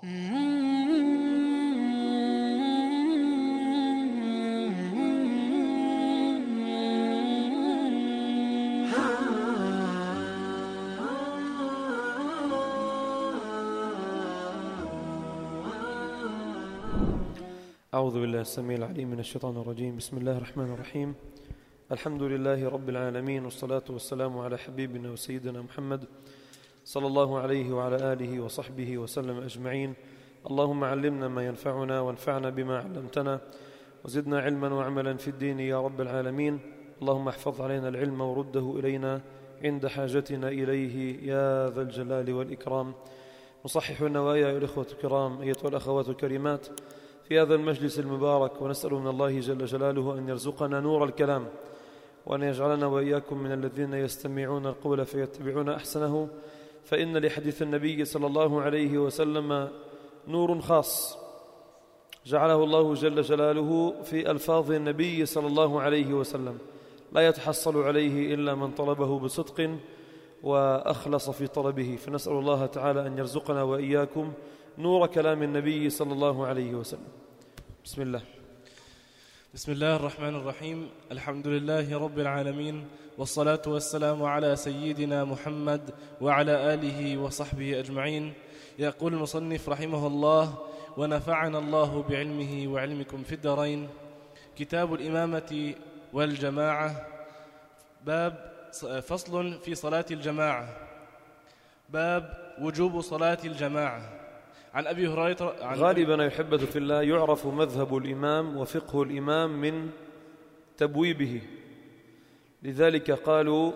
أعوذ بالله السميع العليم من الشيطان الرجيم. بسم الله الرحمن الرحيم. الحمد لله رب العالمين، والصلاة والسلام على حبيبنا وسيدنا محمد صلى الله عليه وعلى آله وصحبه وسلم أجمعين. اللهم علمنا ما ينفعنا وانفعنا بما علمتنا وزدنا علما وعملا في الدين يا رب العالمين. اللهم احفظ علينا العلم ورده إلينا عند حاجتنا إليه يا ذا الجلال والإكرام. نصحح النوايا يا الإخوة الكرام، أيتها الأخوات الكريمات، في هذا المجلس المبارك، ونسأل من الله جل جلاله أن يرزقنا نور الكلام، وأن يجعلنا وإياكم من الذين يستمعون القول فيتبعون أحسنه، فإن لحديث النبي صلى الله عليه وسلم نور خاص جعله الله جل جلاله في ألفاظ النبي صلى الله عليه وسلم، لا يتحصل عليه إلا من طلبه بصدق وأخلص في طلبه. فنسأل الله تعالى أن يرزقنا وإياكم نور كلام النبي صلى الله عليه وسلم. بسم الله. بسم الله الرحمن الرحيم. الحمد لله رب العالمين، والصلاة والسلام على سيدنا محمد وعلى آله وصحبه أجمعين. يقول المصنف رحمه الله: ونفعنا الله بعلمه وعلمكم في الدارين. كتاب الإمامة والجماعة. باب فصل في صلاة الجماعة. باب وجوب صلاة الجماعة. عن أبي هريرة غالبا يحبة في الله يعرف مذهب الإمام وفقه الإمام من تبويبه، لذلك قالوا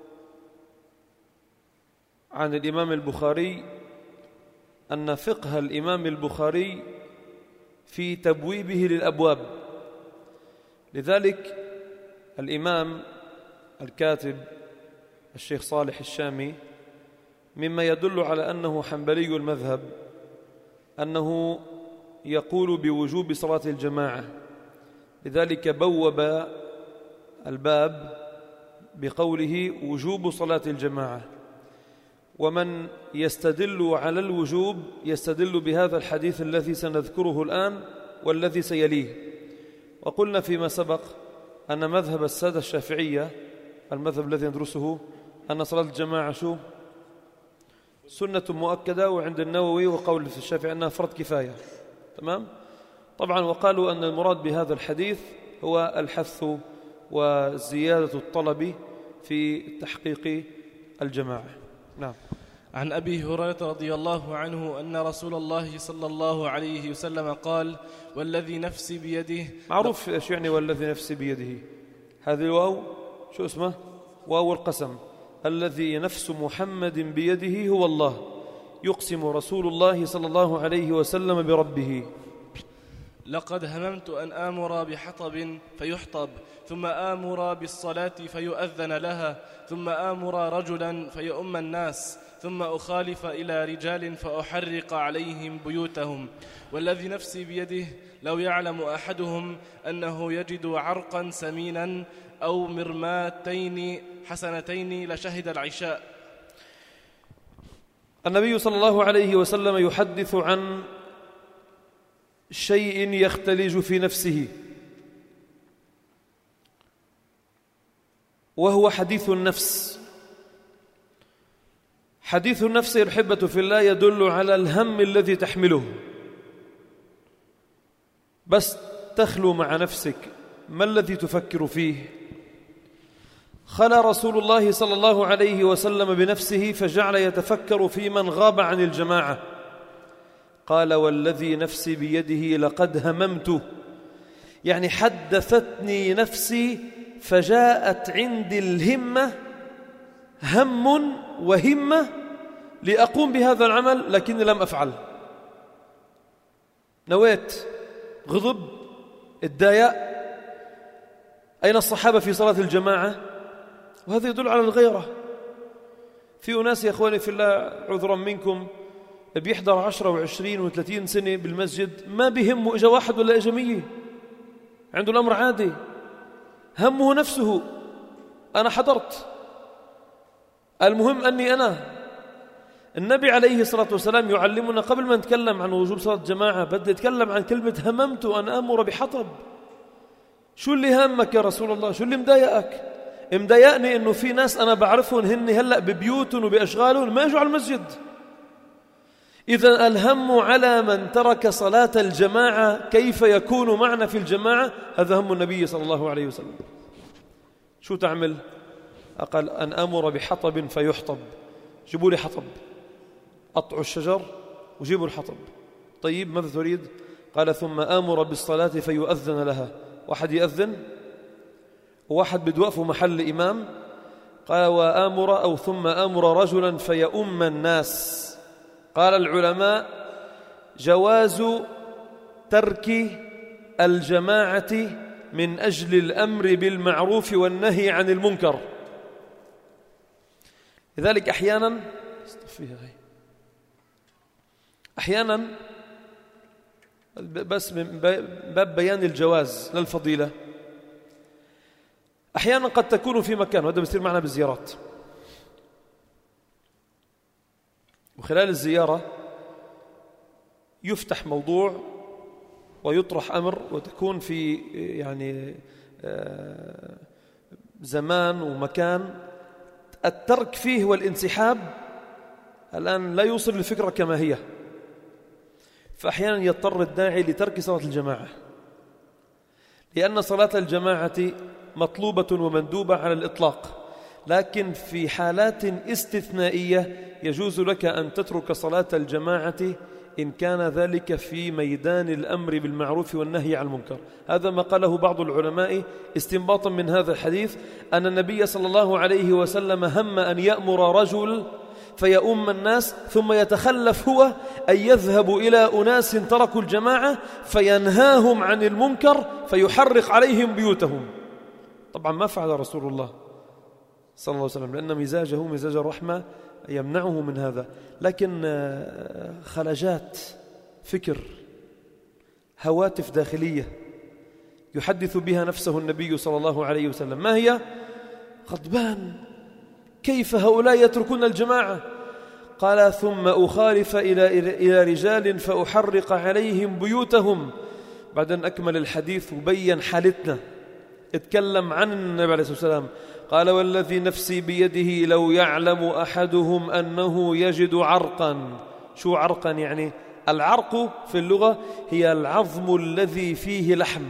عن الإمام البخاري أن فقه الإمام البخاري في تبويبه للأبواب. لذلك الإمام الكاتب الشيخ صالح الشامي مما يدل على أنه حنبلي المذهب أنه يقول بوجوب صلاة الجماعة، لذلك بوب الباب بقوله وجوب صلاة الجماعة. ومن يستدل على الوجوب يستدل بهذا الحديث الذي سنذكره الآن والذي سيليه. وقلنا فيما سبق أن مذهب السادة الشافعية، المذهب الذي ندرسه، أن صلاة الجماعة سنة مؤكدة، وعند النووي وقول في الشافعي أنها فرض كفاية. تمام؟ طبعا وقالوا أن المراد بهذا الحديث هو الحث وزيادة الطلب في تحقيق الجماعة. نعم. عن أبي هريرة رضي الله عنه أن رسول الله صلى الله عليه وسلم قال: والذي نفسي بيده. معروف إيش يعني والذي نفسي بيده؟ هذه الواو شو اسمه؟ واو القسم. الذي نفس محمد بيده هو الله، يقسم رسول الله صلى الله عليه وسلم بربه: لقد هممت أن آمر بحطب فيحطب، ثم آمر بالصلاة فيؤذن لها، ثم آمر رجلا فيؤم الناس، ثم أخالف إلى رجال فأحرق عليهم بيوتهم. والذي نفسي بيده لو يعلم أحدهم أنه يجد عرقا سمينا أو مرماتين حسنتين لشهد العشاء. النبي صلى الله عليه وسلم يحدث عن شيء يختلج في نفسه، وهو حديث النفس. حديث النفس الحبة في الله يدل على الهم الذي تحمله. بس تخلو مع نفسك، ما الذي تفكر فيه؟ خلى رسول الله صلى الله عليه وسلم بنفسه فجعل يتفكر في من غاب عن الجماعة. قال: والذي نفسي بيده لقد هممت، يعني حدثتني نفسي فجاءت عندي الهمة، هم وهمة لأقوم بهذا العمل لكني لم أفعل. نويت، غضب، اتضايق. أين الصحابة في صلاة الجماعة؟ وهذا يدل على الغيرة. في أناس يا أخواني في الله عذرا منكم بيحضر 10 و20 و30 سنة بالمسجد، ما بيهمه إجا واحد ولا إجا 100، عنده الأمر عادي، همه نفسه. أنا حضرت، المهم أني أنا النبي عليه الصلاة والسلام يعلمنا قبل ما نتكلم عن وجوب صلاة الجماعة بدي نتكلم عن كلمة هممت أن آمر بحطب. شو اللي هامك يا رسول الله؟ شو اللي مضايقك؟ مضايقني إنه في ناس أنا بعرفهم هن هلأ ببيوتهم وبأشغالهم ما يجوا على المسجد. إذا الهم على من ترك صلاة الجماعة كيف يكون معنا في الجماعة؟ هذا هم النبي صلى الله عليه وسلم. شو تعمل؟ أقل أن آمر بحطب فيحطب. جيبوا لي حطب، قطعوا الشجر وجيبوا الحطب. طيب ماذا تريد؟ قال ثم آمر بالصلاة فيؤذن لها. واحد يأذن وواحد بده يوقفوا محل إمام. قال وآمر أو ثم آمر رجلا فيؤم الناس. قال العلماء جواز ترك الجماعة من أجل الأمر بالمعروف والنهي عن المنكر. لذلك أحيانا بس من باب بيان الجواز للفضيلة، أحيانا قد تكون في مكان، وهذا بيصير معنا بالزيارات، وخلال الزيارة يفتح موضوع ويطرح أمر وتكون في يعني زمان ومكان الترك فيه والانسحاب الآن لا يوصل الفكرة كما هي، فأحيانا يضطر الداعي لترك صلاة الجماعة، لأن صلاة الجماعة مطلوبة ومندوبة على الإطلاق، لكن في حالات استثنائية يجوز لك أن تترك صلاة الجماعة إن كان ذلك في ميدان الأمر بالمعروف والنهي عن المنكر. هذا ما قاله بعض العلماء استنباطا من هذا الحديث، أن النبي صلى الله عليه وسلم هم أن يأمر رجل فيؤم الناس ثم يتخلف هو أن يذهب إلى أناس تركوا الجماعة فينهاهم عن المنكر فيحرق عليهم بيوتهم. طبعا ما فعل رسول الله صلى الله عليه وسلم، لأن مزاجه مزاج الرحمة يمنعه من هذا، لكن خلجات فكر، هواتف داخلية يحدث بها نفسه النبي صلى الله عليه وسلم. ما هي؟ غضبان كيف هؤلاء يتركون الجماعة؟ قال ثم أخالف إلى رجال فأحرق عليهم بيوتهم. بعد أن أكمل الحديث وبين حالتنا اتكلم عن النبي عليه الصلاة والسلام، قال والذي نفسي بيده لو يعلم أحدهم أنه يجد عرقا. شو عرقا يعني؟ العرق في اللغة هي العظم الذي فيه لحم.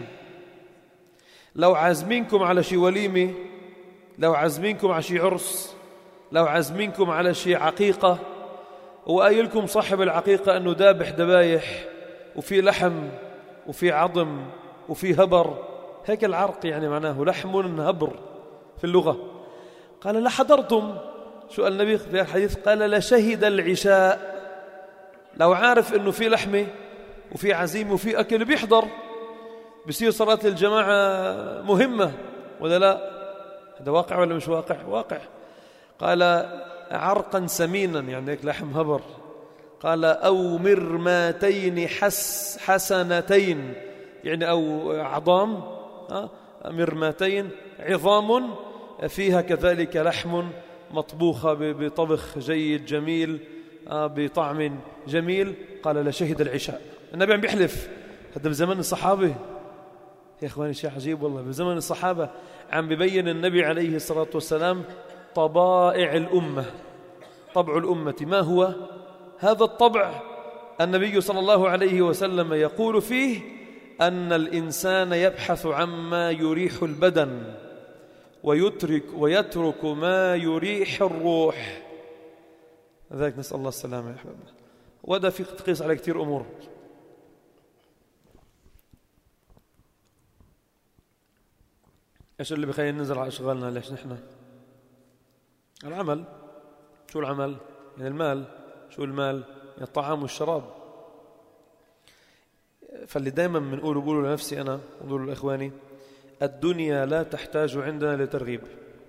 لو عازمينكم على شي وليمة، لو عازمينكم على شي عرس، لو عازمينكم على شي عقيقة، وقايلكم صاحب العقيقة أنه دابح دبايح وفي لحم وفي عظم وفي هبر، هيك العرق يعني معناه لحم هبر في اللغة. قال لحضرتم. شو قال النبي في الحديث؟ قال لشهد العشاء. لو عارف أنه في لحمة وفي عزيمة وفي أكل بيحضر، بصير صلاة الجماعة مهمة ولا لا؟ هذا واقع ولا مش واقع؟ واقع. قال عرقا سمينا يعني هيك لحم هبر. قال أو مرماتين حسنتين يعني أو عظام، مرماتين عظام فيها كذلك لحم مطبوخة بطبخ جيد جميل بطعم جميل. قال لشهد العشاء. النبي عم بيحلف، هذا بزمن الصحابة يا إخواني، شيء عجيب والله. بزمن الصحابة عم ببين النبي عليه الصلاة والسلام طبائع الأمة، طبع الأمة. ما هو هذا الطبع؟ النبي صلى الله عليه وسلم يقول فيه أن الإنسان يبحث عما يريح البدن ويترك ما يريح الروح. لذلك نسأل الله السلامة يا أحبابنا. وهذا في تقيس على كثير أمور. إيش اللي بخلينا ننزل على أشغالنا؟ ليش نحن العمل. شو العمل؟ يعني المال. شو المال؟ يعني الطعام والشراب. فاللي دائما بقوله لنفسي أنا وبقوله لإخواني، الدنيا لا تحتاج عندنا لترغيب،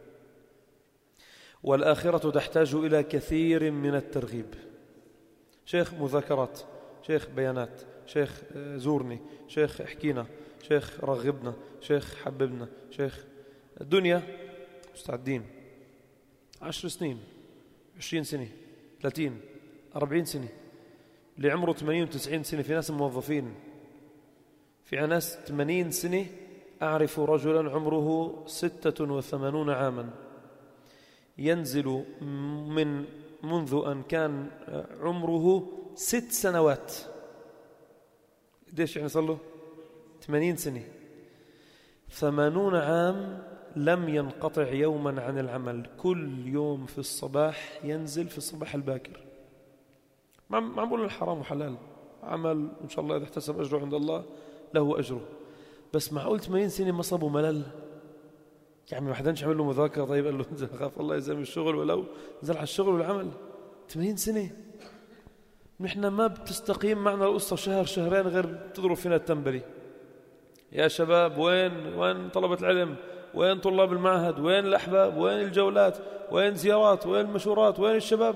والآخرة تحتاج إلى كثير من الترغيب. شيخ مذاكرات، شيخ بيانات، شيخ زورني، شيخ احكينا، شيخ رغبنا، شيخ حببنا، شيخ. الدنيا مستعدين 10 سنين 20 سنة 30 40 سنة، اللي عمره 80 و90 سنة. في ناس موظفين، في ناس 80 سنة. أعرف رجلا عمره 86 عاما ينزل منذ أن كان عمره 6 سنوات. قديش يعني صار له؟ 80 سنة. 80 عام لم ينقطع يوما عن العمل، كل يوم في الصباح ينزل في الصباح الباكر. ما عم بقول الحرام وحلال، عمل إن شاء الله إذا احتسب أجره عند الله له أجره. بس معقول 80 سنة ما صابوا ملل؟ يعني ما حداش عمل له مذاكرة؟ طيب قال له انزل خاف الله يزام الشغل، ولو نزل على الشغل والعمل. 80 سنة نحن ما بتستقيم معنا القصة شهر شهرين غير بتضرب فينا التنبلي. يا شباب وين طلبة العلم؟ وين طلاب المعهد؟ وين الأحباب؟ وين الجولات؟ وين زيارات؟ وين المشورات؟ وين الشباب؟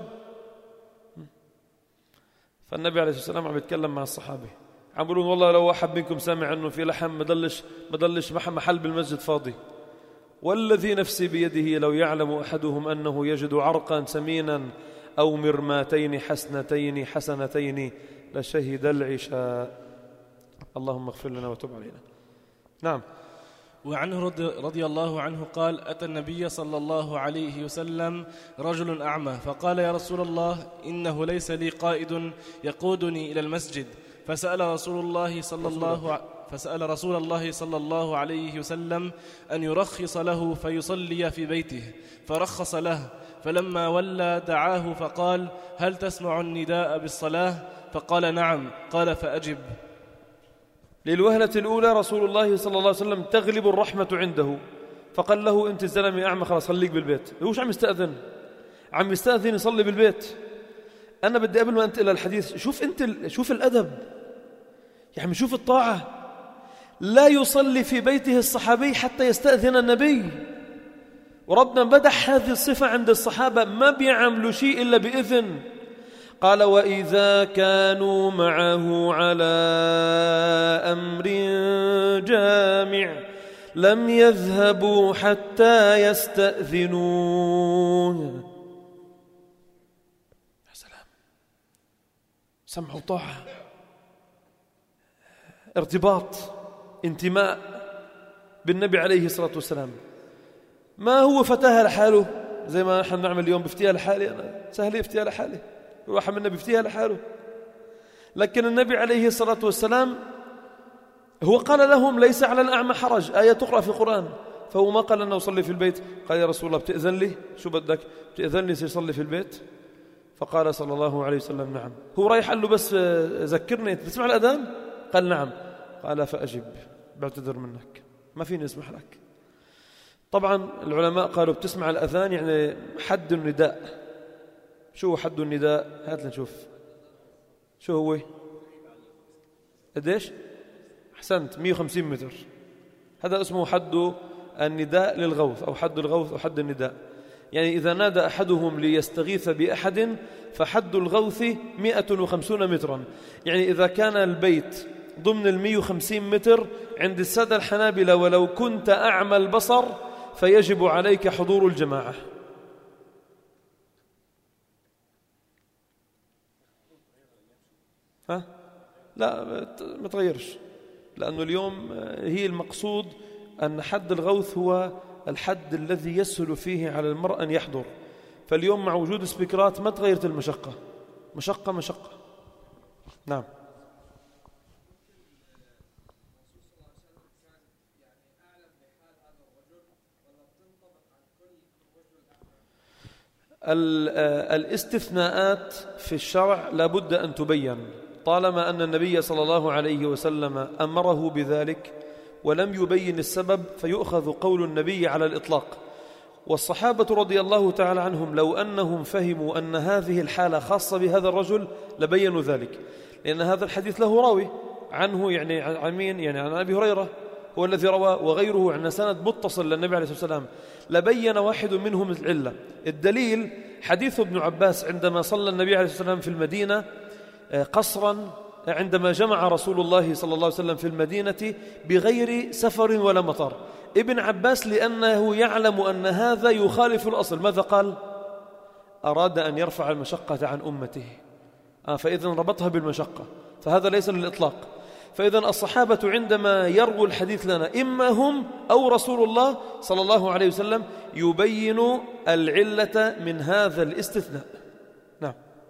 فالنبي عليه الصلاة والسلام عم يتكلم مع الصحابة، عم بيقولون والله لو واحد منكم سامع انه في لحم ما ضلش محل بالمسجد فاضي، والذي نفسي بيده لو يعلم أحدهم أنه يجد عرقا سمينا أو مرماتين حسنتين لشهد العشاء. اللهم اغفر لنا وتب علينا. نعم. وعنه رضي الله عنه قال: أتى النبي صلى الله عليه وسلم رجل أعمى فقال: يا رسول الله، إنه ليس لي قائد يقودني إلى المسجد. فسأل رسول الله صلى الله عليه وسلم أن يرخص له فيصلي في بيته، فرخص له. فلما ولى دعاه فقال: هل تسمع النداء بالصلاة؟ فقال: نعم. قال: فأجب. للوهلة الأولى رسول الله صلى الله عليه وسلم تغلب الرحمة عنده، فقال له: أنت الزلمة أعمى، خلاص خليك بالبيت. هوش عم يستأذن، عم يستأذن يصلي بالبيت. أنا بدي قبل ما أنتقل الحديث، شوف الأدب، يعني شوف الطاعة. لا يصلي في بيته الصحابي حتى يستأذن النبي، وربنا مدح هذه الصفة عند الصحابة، ما بيعملوا شيء إلا بإذن. قال: وإذا كانوا معه على أمر جامع لم يذهبوا حتى يستأذنوه. يا سلام، سمع وطاعة، ارتباط، انتماء بالنبي عليه الصلاة والسلام. ما هو فتاها لحاله زي ما نحن نعمل اليوم، بفتيها لحالي أنا، سهل يفتيها لحالي، الواحد منا بفتيها لحاله. لكن النبي عليه الصلاة والسلام هو قال لهم: ليس على الأعمى حرج، آية تقرأ في القرآن. فهو ما قال لنا أصلي في البيت، قال: يا رسول الله بتأذن لي؟ شو بدك؟ بتأذن لي سيصلي في البيت؟ فقال صلى الله عليه وسلم: نعم. هو رايح قال له: بس ذكرني، تسمع الأذان؟ قال: نعم. قال: فأجب، بعتذر منك، ما فيني اسمح لك. طبعا العلماء قالوا بتسمع الأذان يعني حد النداء. شو حد النداء؟ هات لنشوف شو هو. قديش؟ أحسنت، 150 متر. هذا اسمه حد النداء للغوث، أو حد الغوث، أو حد النداء. يعني إذا نادى أحدهم ليستغيث بأحد فحد الغوث 150 مترا. يعني إذا كان البيت ضمن 150 متر عند السادة الحنابلة ولو كنت أعمى البصر فيجب عليك حضور الجماعة. لا ما تغيرش، لأنه اليوم هي المقصود أن حد الغوث هو الحد الذي يسهل فيه على المرء أن يحضر. فاليوم مع وجود سبيكرات ما تغيرت المشقة، مشقة. نعم. الاستثناءات في الشرع لابد أن تبين، طالما أن النبي صلى الله عليه وسلم أمره بذلك ولم يبين السبب فيؤخذ قول النبي على الإطلاق. والصحابة رضي الله تعالى عنهم لو أنهم فهموا أن هذه الحالة خاصة بهذا الرجل لبينوا ذلك، لأن هذا الحديث له راوي عنه، يعني عن مين؟ يعني عن أبي هريرة هو الذي روى، وغيره عن سند متصل للنبي عليه الصلاة والسلام، لبين واحد منهم العلة. الدليل حديث ابن عباس عندما صلى النبي عليه الصلاة والسلام في المدينة قصرا، عندما جمع رسول الله صلى الله عليه وسلم في المدينة بغير سفر ولا مطر. ابن عباس لأنه يعلم أن هذا يخالف الأصل، ماذا قال؟ أراد أن يرفع المشقة عن أمته، فإذا ربطها بالمشقة، فهذا ليس للإطلاق. فإذا الصحابة عندما يرووا الحديث لنا إما هم أو رسول الله صلى الله عليه وسلم يبين العلة من هذا الاستثناء. نعم.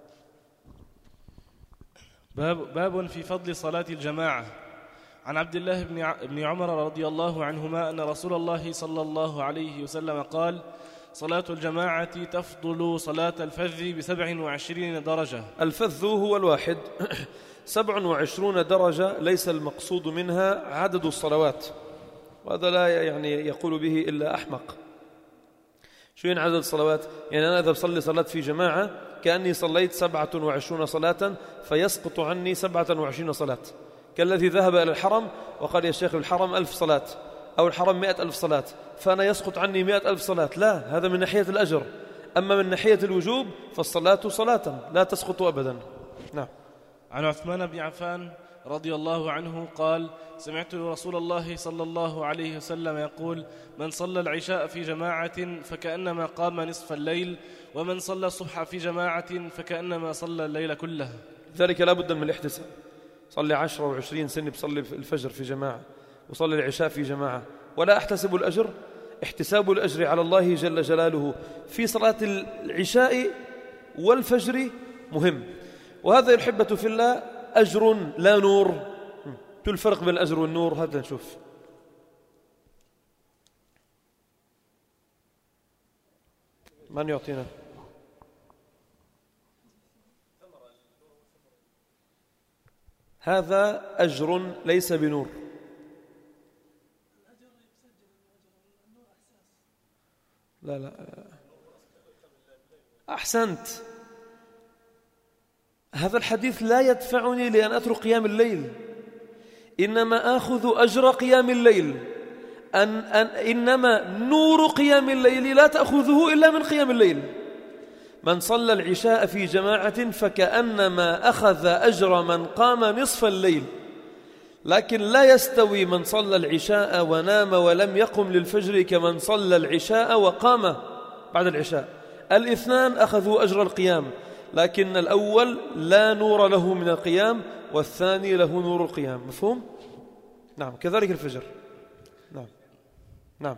باب في فضل صلاة الجماعة. عن عبد الله بن عمر رضي الله عنهما أن رسول الله صلى الله عليه وسلم قال: صلاة الجماعة تفضل صلاة الفذ ب27 درجة. الفذ هو الواحد. 27 درجة ليس المقصود منها عدد الصلوات، وهذا لا يعني يقول به إلا أحمق. شو يعني عدد الصلوات؟ يعني أنا إذا بصلي صلاة في جماعة كأني صليت 27 صلاة فيسقط عني 27 صلاة، كالذي ذهب إلى الحرم وقال: يا شيخ الحرم 1000 صلاة، أو الحرم 100,000 صلاة، فأنا يسقط عني 100,000 صلاة. لا، هذا من ناحية الأجر. أما من ناحية الوجوب فالصلاة صلاة لا تسقط أبدا. نعم. عن عثمان بن عفان رضي الله عنه قال: سمعت رسول الله صلى الله عليه وسلم يقول: من صلى العشاء في جماعة فكأنما قام نصف الليل، ومن صلى الصبح في جماعة فكأنما صلى الليل كله. ذلك لا بد من الاحتساب. صلي 10 و20 سنة بصلي الفجر في جماعة، وصلي العشاء في جماعة، ولا أحتسب الأجر. احتساب الأجر على الله جل جلاله في صلاة العشاء والفجر مهم. وهذا الحبة في الله أجر لا نور. شو الفرق بين الأجر والنور؟ هذا نشوف. من يعطينا؟ هذا أجر ليس بنور. لا أحسنت. هذا الحديث لا يدفعني لأن أترك قيام الليل، إنما آخذ أجر قيام الليل. إنما نور قيام الليل لا تأخذه إلا من قيام الليل. من صلى العشاء في جماعة فكأنما أخذ أجر من قام نصف الليل، لكن لا يستوي من صلى العشاء ونام ولم يقم للفجر كمن صلى العشاء وقام بعد العشاء. الاثنان أخذوا أجر القيام، لكن الأول لا نور له من القيام، والثاني له نور القيام. مفهوم؟ نعم. كذلك الفجر. نعم. نعم.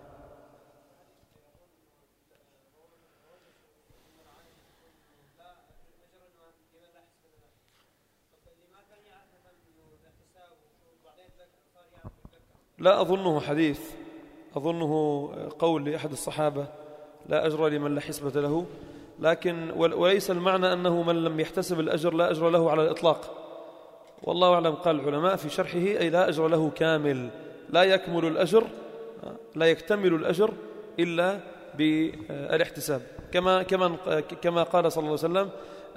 لا أظنه حديث، أظنه قول لأحد الصحابة: لا أجر لمن لا حسبة له. لكن وليس المعنى أنه من لم يحتسب الأجر لا أجر له على الإطلاق. والله أعلم. قال العلماء في شرحه: أي لا أجر له كامل، لا يكمل الأجر، لا يكتمل الأجر إلا بالاحتساب. كما قال صلى الله عليه وسلم: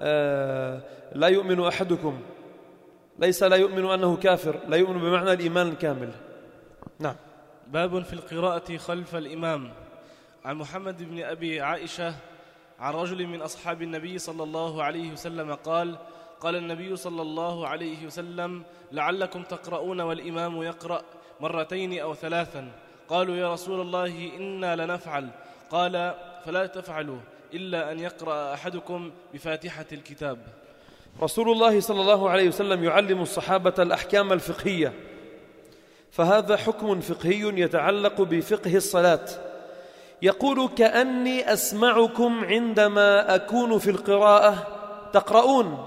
لا يؤمن أحدكم، ليس لا يؤمن أنه كافر، لا يؤمن بمعنى الإيمان الكامل. نعم. باب في القراءة خلف الإمام. عن محمد بن أبي عائشة عن رجل من أصحاب النبي صلى الله عليه وسلم قال: قال النبي صلى الله عليه وسلم: لعلكم تقرؤون والإمام يقرأ مرتين أو ثلاثا. قالوا: يا رسول الله إنا لنفعل. قال: فلا تفعلوا إلا أن يقرأ أحدكم بفاتحة الكتاب. رسول الله صلى الله عليه وسلم يعلم الصحابة الأحكام الفقهية، فهذا حكم فقهي يتعلق بفقه الصلاة. يقول: كأني أسمعكم عندما أكون في القراءة تقرؤون.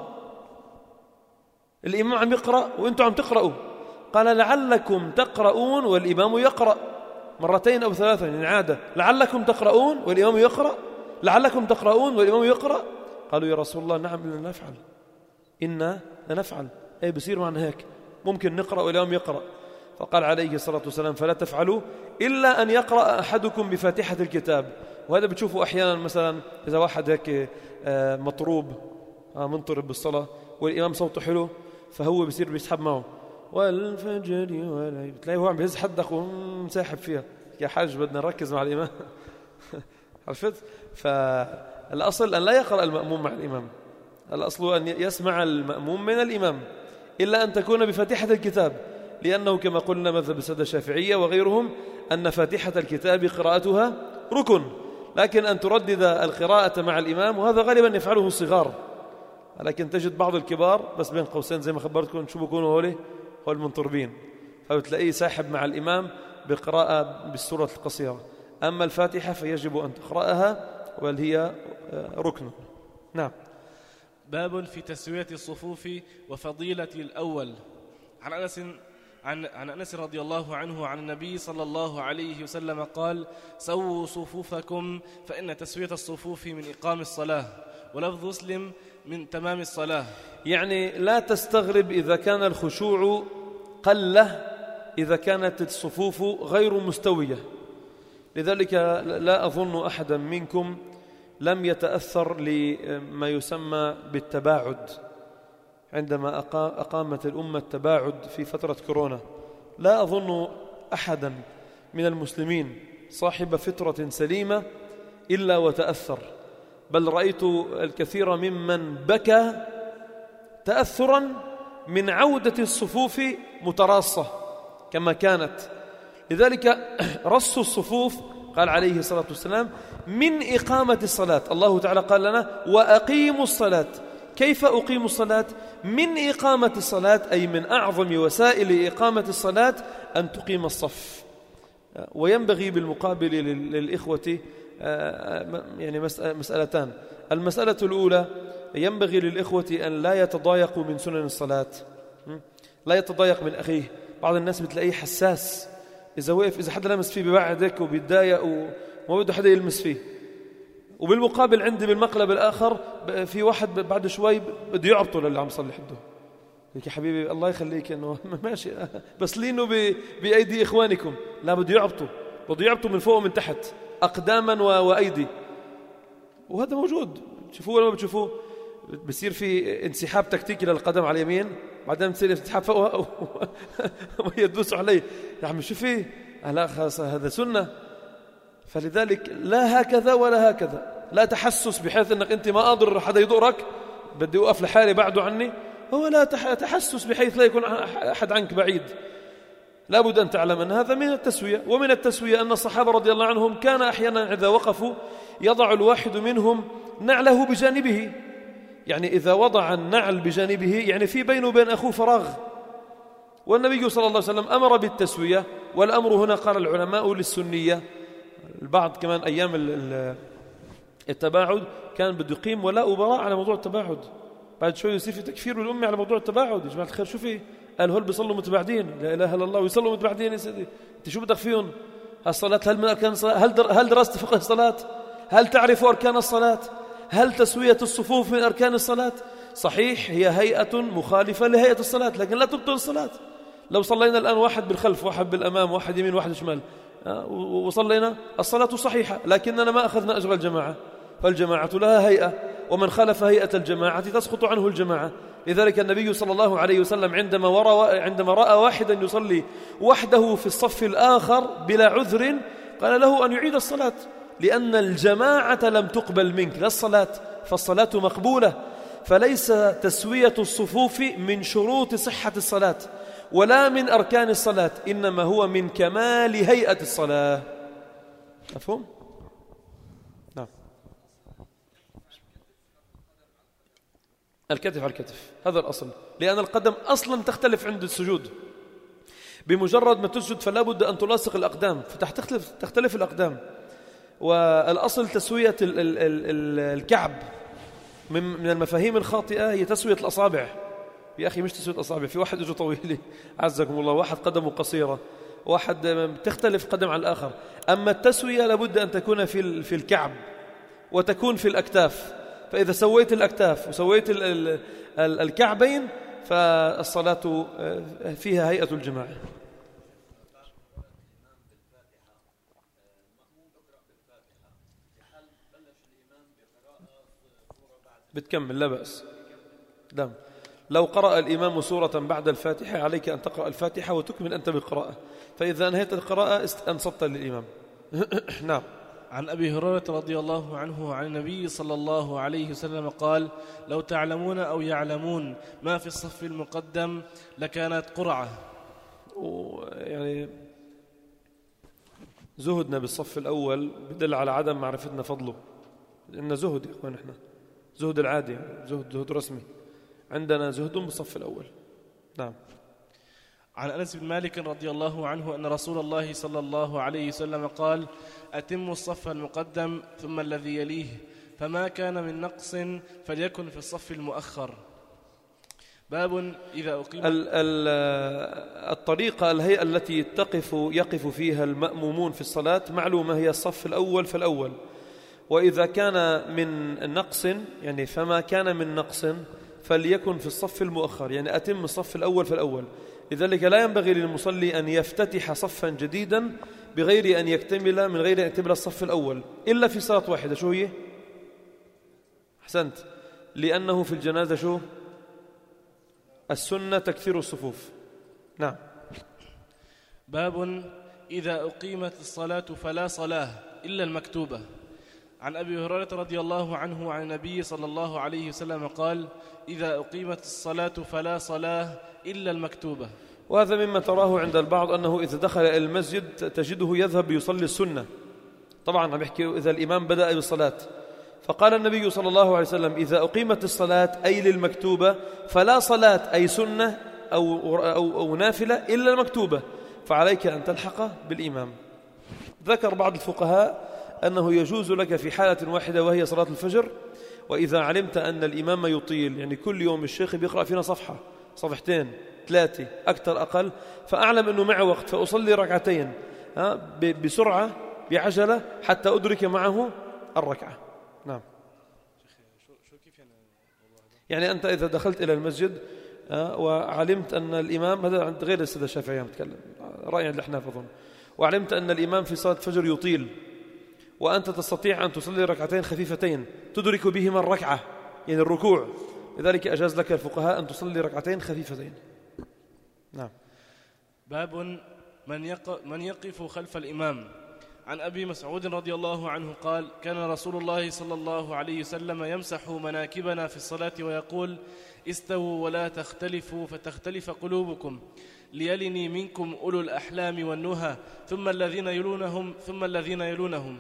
الإمام عم يقرأ وأنتم عم تقرأوا. قال: لعلكم تقرؤون والإمام يقرأ مرتين أو ثلاثة، يعني عادة. لعلكم تقرؤون والإمام يقرأ، لعلكم تقرؤون والإمام يقرأ. قالوا: يا رسول الله نعم إنا نفعل، إنا لنفعل، أي بصير معنا هيك، ممكن نقرأ والإمام يقرأ. فقال عليه الصلاة والسلام: فلا تفعلوا إلا أن يقرأ أحدكم بفاتحة الكتاب. وهذا بتشوفوا أحيانا، مثلا إذا واحد هيك مطروب منطرب بالصلاة والإمام صوته حلو، فهو بيصير بيسحب معه: والفجر بتلاقيه هو عم بيهز حدك ومساحب فيها. يا حاج بدنا نركز مع الإمام. عرفت؟ فالأصل أن لا يقرأ المأموم مع الإمام، الأصل أن يسمع المأموم من الإمام، إلا أن تكون بفاتحة الكتاب، لأنه كما قلنا مذهب السادة الشافعية وغيرهم أن فاتحة الكتاب قراءتها ركن، لكن أن تردد القراءة مع الإمام، وهذا غالبا يفعله الصغار، لكن تجد بعض الكبار بس بين قوسين زي ما خبرتكم شو بيكونوا هول المنطربين، فبتلاقيه ساحب مع الإمام بقراءة بالسورة القصيرة. أما الفاتحة فيجب أن تقرأها وهي ركن. نعم. باب في تسوية الصفوف وفضيلة الأول. عن أنس رضي الله عنه عن النبي صلى الله عليه وسلم قال: سووا صفوفكم فإن تسوية الصفوف من إقام الصلاة، ولفظ مسلم من تمام الصلاة. يعني لا تستغرب إذا كان الخشوع قلة إذا كانت الصفوف غير مستوية. لذلك لا أظن أحدا منكم لم يتأثر لما يسمى بالتباعد عندما أقامت الأمة التباعد في فترة كورونا. لا أظن أحدا من المسلمين صاحب فطرة سليمة إلا وتأثر، بل رأيت الكثير ممن بكى تأثرا من عودة الصفوف متراصة كما كانت. لذلك رص الصفوف قال عليه الصلاة والسلام من إقامة الصلاة. الله تعالى قال لنا: وأقيموا الصلاة. كيف أقيم الصلاة؟ من إقامة الصلاة، أي من أعظم وسائل إقامة الصلاة أن تقيم الصف. وينبغي بالمقابل للإخوة يعني مسألتان. المسألة الأولى: ينبغي للإخوة أن لا يتضايقوا من سنن الصلاة، لا يتضايق من أخيه. بعض الناس بتلاقيه حساس، إذا وقف إذا حدا لمس فيه ببعد هيك وبيتضايق وما بده حدا يلمس فيه. وبالمقابل عندي بالمقلب الآخر في واحد بعد شوي بده يعبطه للي عم صلي حده. يا حبيبي الله يخليك إنه ماشي بس لينوا بأيدي إخوانكم. لا، بده يعبطوا من فوق ومن تحت، أقداما وأيدي. وهذا موجود، تشوفوه ولا ما بتشوفوه؟ بصير في انسحاب تكتيكي للقدم على اليمين، بعدين بتصير انسحاب فوق ويدوسوا عليه. يا عم شو فيه؟ لا خلاص هذا سنة. فلذلك لا هكذا ولا هكذا، لا تحسس بحيث انك انت ما قادر حدا يدورك بدي اوقف لحالي بعده عني، هو لا تحسس بحيث لا يكون احد عنك بعيد. لا بد ان تعلم ان هذا من التسوية. ومن التسوية ان الصحابة رضي الله عنهم كان احيانا اذا وقفوا يضع الواحد منهم نعله بجانبه. يعني إذا وضع النعل بجانبه يعني في بينه وبين أخوه فراغ. والنبي صلى الله عليه وسلم أمر بالتسوية، والأمر هنا قال العلماء للسنية. البعض كمان أيام التباعد كان بده يقيم ولاء وبراء على موضوع التباعد. بعد شوي يصير في تكفير الأمة على موضوع التباعد. يا جماعة الخير شو في؟ قال هول بيصلوا متباعدين، لا إله إلا الله، ويصلوا متباعدين. يا سيدي أنت شو بدك فيهم؟ الصلاة هل من أركان الصلاة؟ هل درست فقه الصلاة؟ هل تعرف أركان الصلاة؟ هل تسوية الصفوف من أركان الصلاة؟ صحيح هي هيئة مخالفة لهيئة الصلاة، لكن لا تبطل الصلاة. لو صلينا الآن واحد بالخلف واحد بالأمام واحد يمين واحد شمال وصلينا الصلاة صحيحة، لكننا ما أخذنا أجر الجماعة. فالجماعة لها هيئة، ومن خالف هيئة الجماعة تسقط عنه الجماعة. لذلك النبي صلى الله عليه وسلم عندما رأى واحدا يصلي وحده في الصف الآخر بلا عذر قال له أن يعيد الصلاة، لأن الجماعة لم تقبل منك، لا الصلاة، فالصلاة مقبولة. فليس تسوية الصفوف من شروط صحة الصلاة ولا من أركان الصلاة، إنما هو من كمال هيئة الصلاة. مفهوم؟ نعم. الكتف على الكتف هذا الأصل، لأن القدم أصلا تختلف عند السجود. بمجرد ما تسجد فلا بد أن تلاصق الأقدام، فتختلف الأقدام. والأصل تسوية الكعب. من المفاهيم الخاطئة هي تسوية الأصابع. يا أخي مش تسوية الأصابع، في واحد اجه طويل عزكم الله، واحد قدمه قصيرة، واحد تختلف قدم عن الآخر. أما التسوية لابد أن تكون في الكعب وتكون في الأكتاف. فإذا سويت الأكتاف وسويت الكعبين فالصلاة فيها هيئة الجماعة. بتكمل لا بأس. دام لو قرأ الإمام سورة بعد الفاتحة عليك أن تقرأ الفاتحة وتكمل أنت بالقراءة، فإذا أنهيت القراءة أنصت للإمام. نعم. عن أبي هريرة رضي الله عنه عن النبي صلى الله عليه وسلم قال: لو تعلمون أو يعلمون ما في الصف المقدم لكانت قرعة. يعني زهدنا بالصف الأول بدل على عدم معرفتنا فضله، لأن زهد يا أخوان. إحنا زهد العادي، زهد رسمي. عندنا زهد بالصف الأول. نعم. عن أنس بن مالك رضي الله عنه أن رسول الله صلى الله عليه وسلم قال: أتموا الصف المقدم ثم الذي يليه، فما كان من نقص فليكن في الصف المؤخر. باب إذا أقيم الطريقة، الهيئة التي يقف فيها المأمومون في الصلاة معلومة، هي الصف الأول فالأول. وإذا كان من نقص، يعني فما كان من نقص فليكن في الصف المؤخر، يعني أتم الصف الأول فالأول. لذلك لا ينبغي للمصلي أن يفتتح صفا جديدا من غير أن يكتمل الصف الأول إلا في صلاة واحدة. شو هي؟ أحسنت. لأنه في الجنازة شو؟ السنة تكثير الصفوف. نعم. باب إذا أقيمت الصلاة فلا صلاة إلا المكتوبة. عن أبي هريرة رضي الله عنه عن النبي صلى الله عليه وسلم قال: إذا أقيمت الصلاة فلا صلاة إلا المكتوبة. وهذا مما تراه عند البعض، أنه إذا دخل إلى المسجد تجده يذهب يصلي السنة. طبعا عم يحكي إذا الإمام بدأ بالصلاة، فقال النبي صلى الله عليه وسلم: إذا أقيمت الصلاة أي للمكتوبة فلا صلاة أي سنة أو نافلة إلا المكتوبة، فعليك أن تلحق بالإمام. ذكر بعض الفقهاء أنه يجوز لك في حالة واحدة وهي صلاة الفجر، وإذا علمت أن الإمام يطيل، يعني كل يوم الشيخ بيقرأ فينا صفحة، صفحتين، 3 أكثر أقل، فأعلم أنه معه وقت فأصلي ركعتين بسرعة بعجلة حتى أدرك معه الركعة. نعم. يعني أنت إذا دخلت إلى المسجد وعلمت أن الإمام، هذا عند غير السادة الشافعية متكلم، رأي عند الأحناف أظن، وعلمت أن الإمام في صلاة الفجر يطيل، وأنت تستطيع أن تصلي ركعتين خفيفتين تدرك بهما الركعة، يعني الركوع، لذلك أجاز لك الفقهاء أن تصلي ركعتين خفيفتين. نعم. باب من يقف خلف الإمام. عن أبي مسعود رضي الله عنه قال: كان رسول الله صلى الله عليه وسلم يمسح مناكبنا في الصلاة ويقول: استووا ولا تختلفوا فتختلف قلوبكم، ليلني منكم أولو الأحلام والنهى، ثم الذين يلونهم ثم الذين يلونهم.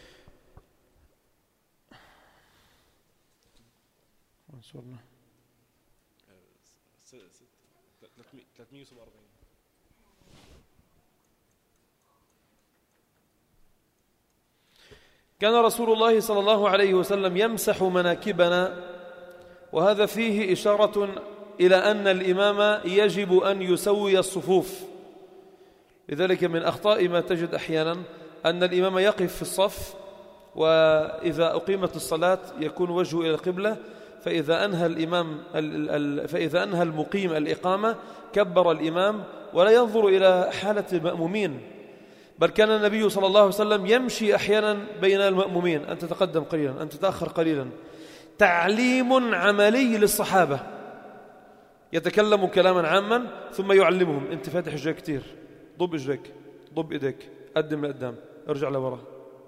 كان رسول الله صلى الله عليه وسلم يمسح مناكبنا، وهذا فيه إشارة إلى أن الإمام يجب أن يسوي الصفوف. لذلك من أخطاء ما تجد أحيانا أن الإمام يقف في الصف، وإذا أقيمت الصلاة يكون وجهه إلى القبلة، فإذا أنهى المقيم الإقامة كبر الإمام ولا ينظر إلى حالة المأمومين، بل كان النبي صلى الله عليه وسلم يمشي أحيانا بين المأمومين، أن تتقدم قليلا أن تتأخر قليلا، تعليم عملي للصحابة، يتكلم كلاما عاما ثم يعلمهم: أنت فاتح اجريك كتير، ضب اجريك، ضب إيديك، قدم لقدام، ارجع لورا،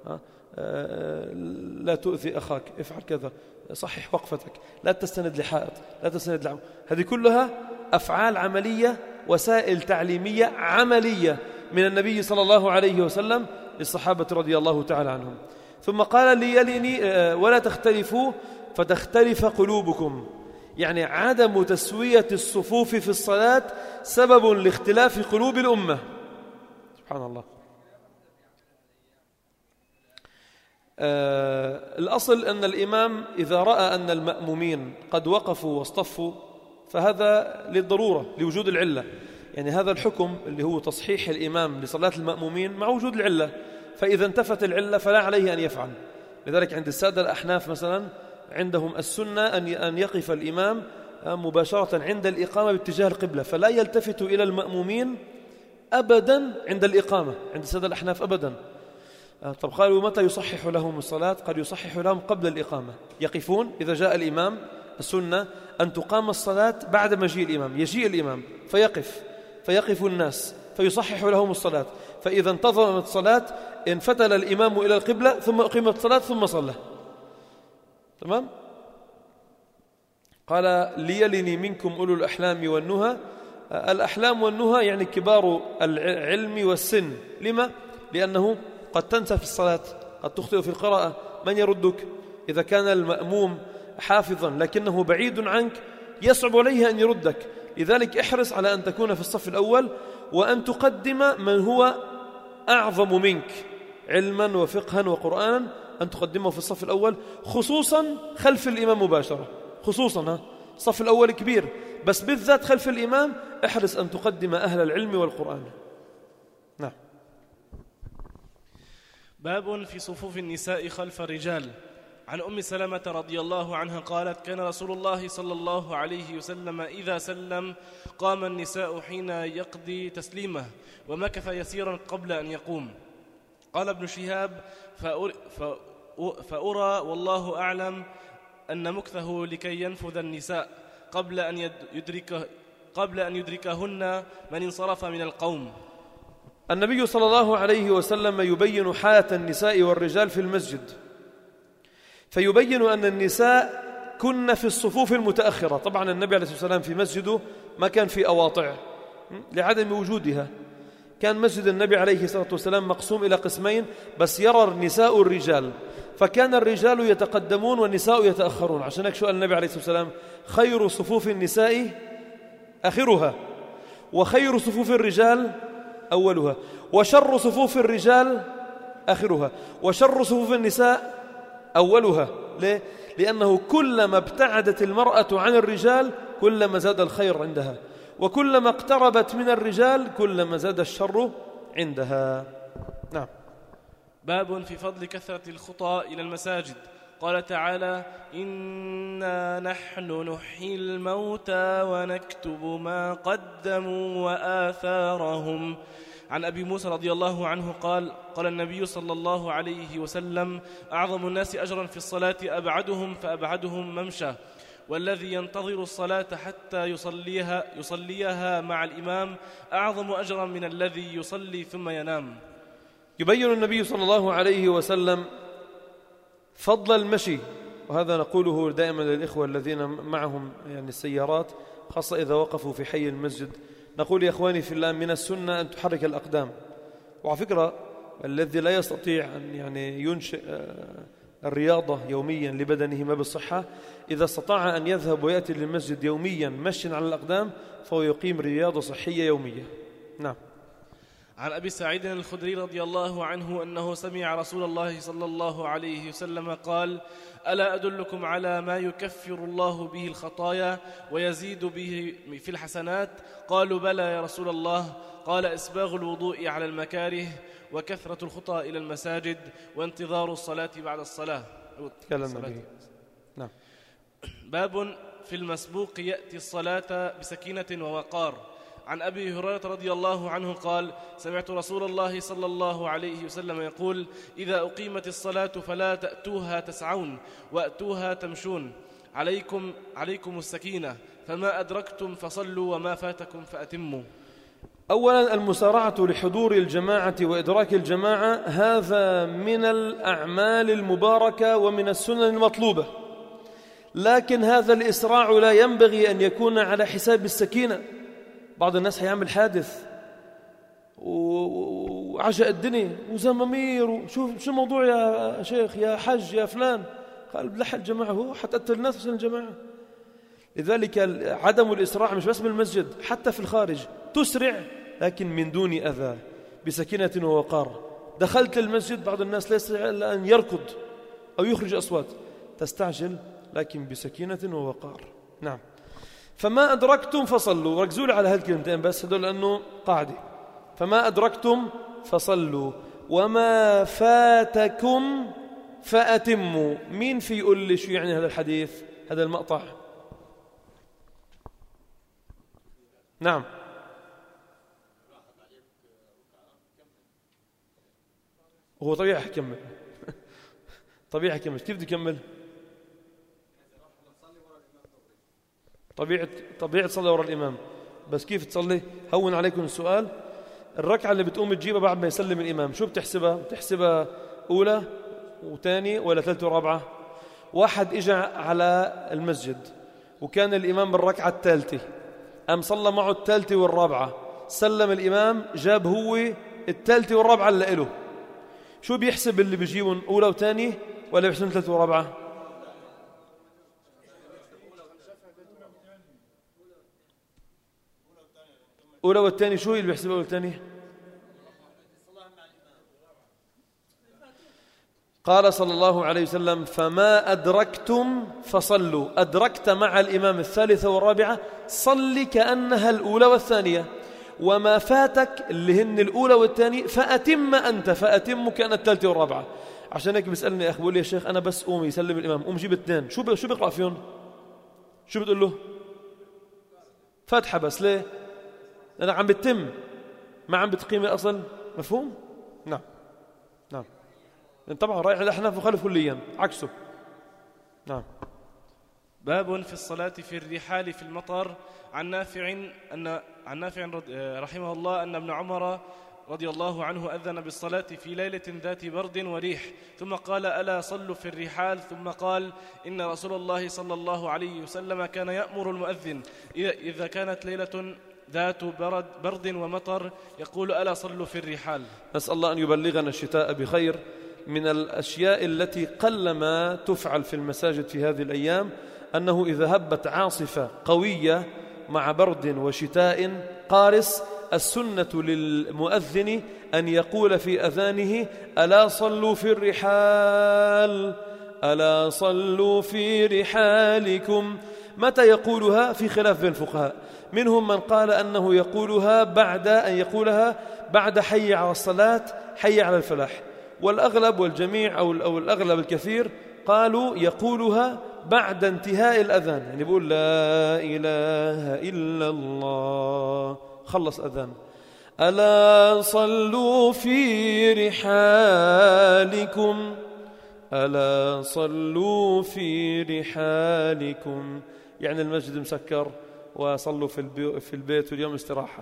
لا تؤذي أخاك، افعل كذا، صحح وقفتك، لا تستند لحائط، لا تستند لعمل. هذه كلها أفعال عملية، وسائل تعليمية عملية من النبي صلى الله عليه وسلم للصحابة رضي الله تعالى عنهم. ثم قال: ليلني ولا تختلفوا فتختلف قلوبكم، يعني عدم تسوية الصفوف في الصلاة سبب لاختلاف قلوب الأمة. سبحان الله. الأصل أن الإمام إذا رأى أن المأمومين قد وقفوا واصطفوا فهذا للضرورة، لوجود العلة، يعني هذا الحكم اللي هو تصحيح الإمام لصلاة المأمومين مع وجود العلة، فإذا انتفت العلة فلا عليه أن يفعل. لذلك عند السادة الأحناف مثلا عندهم السنة أن يقف الإمام مباشرة عند الإقامة باتجاه القبلة، فلا يلتفت إلى المأمومين أبدا عند الإقامة، عند السادة الأحناف أبدا. طب قالوا متى يصحح لهم الصلاة؟ قال يصحح لهم قبل الإقامة، يقفون إذا جاء الإمام، السنة أن تقام الصلاة بعد مجيء الإمام، يجيء الإمام فيقف الناس فيصحح لهم الصلاة، فإذا انتظمت الصلاة انفتل الإمام إلى القبلة ثم أقيمت الصلاة ثم صلى. تمام؟ قال: ليلني منكم أولو الأحلام والنهى. الأحلام والنهى يعني كبار العلم والسن. لما؟ لأنه قد تنسى في الصلاة، قد تخطئ في القراءة، من يردك؟ إذا كان المأموم حافظا لكنه بعيد عنك يصعب عليه أن يردك، لذلك احرص على أن تكون في الصف الأول، وأن تقدم من هو أعظم منك علما وفقها وقرآنا، أن تقدمه في الصف الأول، خصوصا خلف الإمام مباشرة، خصوصا الصف الأول كبير، بس بالذات خلف الإمام احرص أن تقدم أهل العلم والقرآن. نعم. باب في صفوف النساء خلف الرجال. عن أم سلمة رضي الله عنها قالت: كان رسول الله صلى الله عليه وسلم إذا سلم قام النساء حين يقضي تسليمه، ومكث يسيرا قبل أن يقوم. قال ابن شهاب: فأرى والله أعلم أن مكثه لكي ينفذ النساء قبل أن يدركهن من انصرف من القوم. النبي صلى الله عليه وسلم يبين حالة النساء والرجال في المسجد، فيبين أن النساء كن في الصفوف المتأخرة. طبعا النبي عليه الصلاة والسلام في مسجده ما كان في أواطع لعدم وجودها، كان مسجد النبي عليه الصلاة والسلام مقسوم إلى قسمين، بس يرى النساء الرجال، فكان الرجال يتقدمون والنساء يتأخرون. عشان هيك سؤال النبي عليه الصلاة والسلام: خير صفوف النساء آخرها، وخير صفوف الرجال أولها، وشر صفوف الرجال آخرها، وشر صفوف النساء أولها. ليه؟ لأنه كلما ابتعدت المرأة عن الرجال كلما زاد الخير عندها، وكلما اقتربت من الرجال كلما زاد الشر عندها. نعم. باب في فضل كثرة الخطى إلى المساجد. قال تعالى: إنا نحن نحيي الموتى ونكتب ما قدموا وآثارهم. عن أبي موسى رضي الله عنه قال: قال النبي صلى الله عليه وسلم: أعظم الناس أجرا في الصلاة أبعدهم فأبعدهم ممشى، والذي ينتظر الصلاة حتى يصليها مع الإمام أعظم أجرا من الذي يصلي ثم ينام. يبين النبي صلى الله عليه وسلم فضل المشي، وهذا نقوله دائما للإخوة الذين معهم يعني السيارات، خاصة إذا وقفوا في حي المسجد، نقول: يا إخواني في الله، من السنة أن تحرك الأقدام. وعلى فكرة الذي لا يستطيع أن يعني ينشئ الرياضة يوميا لبدنه ما بالصحة، إذا استطاع أن يذهب ويأتي للمسجد يوميا مشيا على الأقدام فهو يقيم رياضة صحية يومية. نعم. عن أبي سعيد الخدري رضي الله عنه أنه سمع رسول الله صلى الله عليه وسلم قال: ألا أدلكم على ما يكفر الله به الخطايا ويزيد به في الحسنات؟ قالوا: بلى يا رسول الله. قال: إسباغ الوضوء على المكاره، وكثرة الخطى إلى المساجد، وانتظار الصلاة بعد الصلاة. نعم. باب في المسبوق يأتي الصلاة بسكينة ووقار. عن أبي هريرة رضي الله عنه قال: سمعت رسول الله صلى الله عليه وسلم يقول: إذا أقيمت الصلاة فلا تأتوها تسعون وأتوها تمشون، عليكم السكينة، فما أدركتم فصلوا وما فاتكم فأتموا. أولا، المسارعة لحضور الجماعة وإدراك الجماعة هذا من الأعمال المباركة ومن السنن المطلوبة، لكن هذا الإسراع لا ينبغي أن يكون على حساب السكينة. بعض الناس هيعمل حادث وعشق الدنيا وزمامير شو الموضوع يا شيخ يا حج يا فلان؟ قال: بلح الجماعة، هو حتقتل الناس عشان الجماعة. لذلك عدم الإسراع مش بس بالمسجد، حتى في الخارج تسرع لكن من دون أذى، بسكينة ووقار. دخلت المسجد بعض الناس لا يستطيع إلا أن يركض أو يخرج أصوات، تستعجل لكن بسكينة ووقار. نعم. فما أدركتم فصلوا، ركزوا لي على هالكلمتين بس هدول لأنه قاعدة. فما أدركتم فصلوا وما فاتكم فأتموا. مين في يقول لي شو يعني هذا الحديث، هذا المقطع؟ نعم. هو طبيعي أكمل طبيعي أكمل. كيف بدي أكمل؟ طبيعي تصلي وراء الإمام، بس كيف تصلي؟ هون عليكم السؤال. الركعة اللي بتقوم تجيبها بعد ما يسلم الإمام شو بتحسبها؟ بتحسبها أولى وثانية ولا ثالثة ورابعة؟ واحد إجا على المسجد وكان الإمام بالركعة الثالثة، أم صلى معه الثالثة والرابعة، سلم الإمام جاب هو الثالثة والرابعة اللي له، شو بيحسب اللي بيجيبون أولى وثانية ولا بيحسبون ثالثة ورابعة؟ أولى والثاني شو اللي بيحسب أولى والثاني؟ قال صلى الله عليه وسلم فما أدركتم فصلوا. أدركت مع الإمام الثالثة والرابعة صل كأنها الأولى والثانية، وما فاتك اللي هن الأولى والثانية فأتم أنت، فأتم كأن الثالثة والرابعة. عشان هيك بيسألني أخ بقول لي يا شيخ أنا بس قوم يسلم الإمام قوم جيب اثنين، شو بيقرأ فيهم؟ شو بتقول له؟ فاتحة بس. ليه؟ أنا عم بتم ما عم بتقيم الأصل. مفهوم؟ نعم نعم. طبعا رأي الأحناف مخالف كليا عكسه. نعم. باب في الصلاة في الرحال في المطر. عن نافع رحمه الله أن ابن عمر رضي الله عنه أذن بالصلاة في ليلة ذات برد وريح، ثم قال ألا صلوا في الرحال، ثم قال إن رسول الله صلى الله عليه وسلم كان يأمر المؤذن إذا كانت ليلة ذات برد ومطر يقول ألا صلوا في الرحال. نسأل الله أن يبلغنا الشتاء بخير. من الأشياء التي قلما تفعل في المساجد في هذه الأيام أنه إذا هبت عاصفة قوية مع برد وشتاء قارس السنة للمؤذن أن يقول في أذانه ألا صلوا في الرحال، ألا صلوا في رحالكم. متى يقولها؟ في خلاف بين الفقهاء، منهم من قال أنه يقولها بعد أن يقولها بعد حي على الصلاة حي على الفلاح، والأغلب والجميع أو الأغلب الكثير قالوا يقولها بعد انتهاء الأذان، يعني بيقول لا إله إلا الله خلص أذان ألا صلوا في رحالكم، ألا صلوا في رحالكم، يعني المسجد مسكر وصلوا في البيت واليوم استراحة.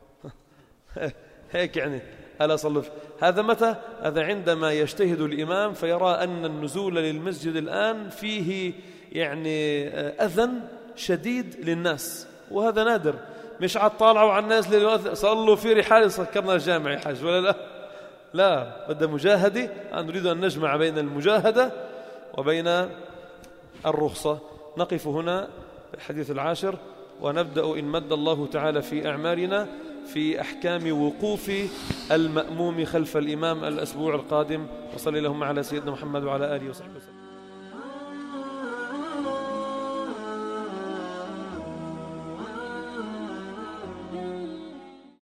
هيك يعني ألا صلوا هذا متى؟ هذا عندما يجتهد الإمام فيرى أن النزول للمسجد الآن فيه يعني أذن شديد للناس، وهذا نادر. مش عاد طالعوا على الناس صلوا في رحال سكرنا الجامع يا حاج ولا لا؟ لا، بدأ مجاهدة. نريد أن نجمع بين المجاهدة وبين الرخصة. نقف هنا الحديث العاشر، ونبدأ إن مد الله تعالى في أعمارنا في أحكام وقوف المأموم خلف الإمام الأسبوع القادم. وصلي اللهم على سيدنا محمد وعلى آله وصحبه وسلم.